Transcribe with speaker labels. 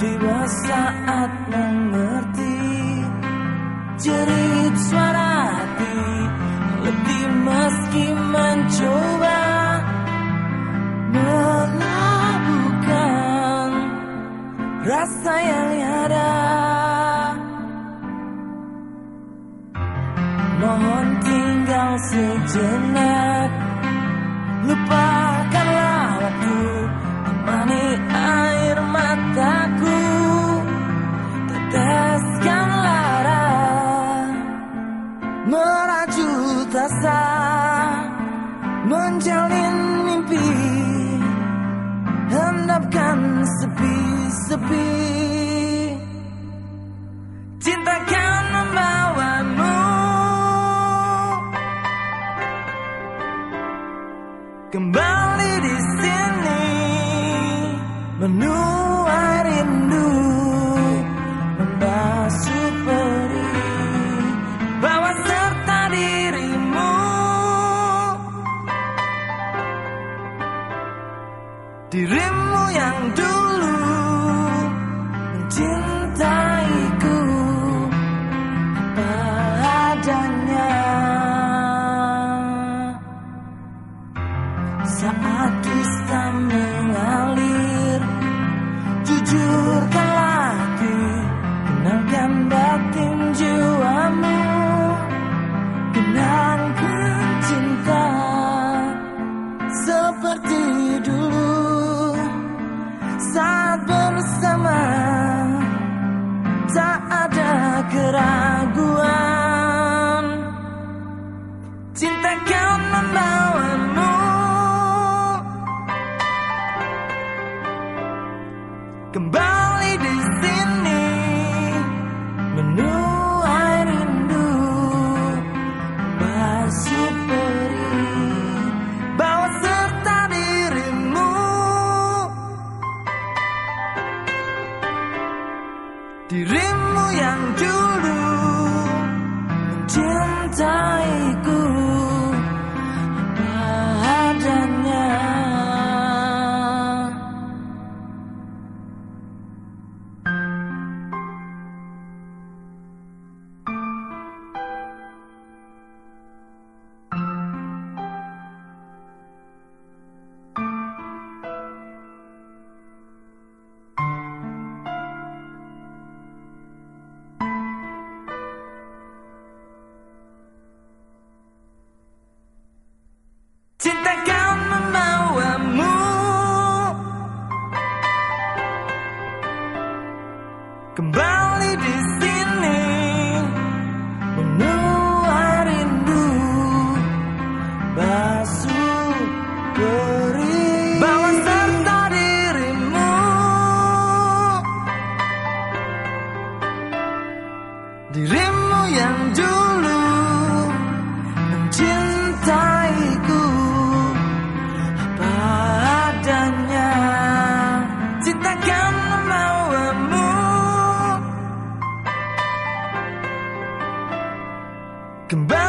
Speaker 1: Tiba saat mengerti jerit suara hati, letih meski mencoba melabuhkan rasa yang ada. Mohon tinggal sejenak, lupakanlah waktu, temani air mataku, teteskan lara, merajut asa, menjalin mimpi, hendapkan sepi-sepi. Cinta kan membawamu kembali di sini, menuai rindu, membasuh perih, bawa serta dirimu, dirimu yang dulu mencintaiku apa adanya. Saat dusta mengalir, jujurkanlah hati, kenalkan batin jiwamu, kenangkan cinta seperti dulu. Saat bersama tak ada keraguan, cinta kan membawamu kembali di sini, menuai rindu, membasuh perih, bawa serta dirimu, dirimu yang dulu mencintaiku apa adanya. Cinta kan membawamu kembali di sini, menuai rindu, basuh perih, bawa serta dirimu, dirimu yang dulu mencintaiku apa adanya. Cinta kan membawamu kembali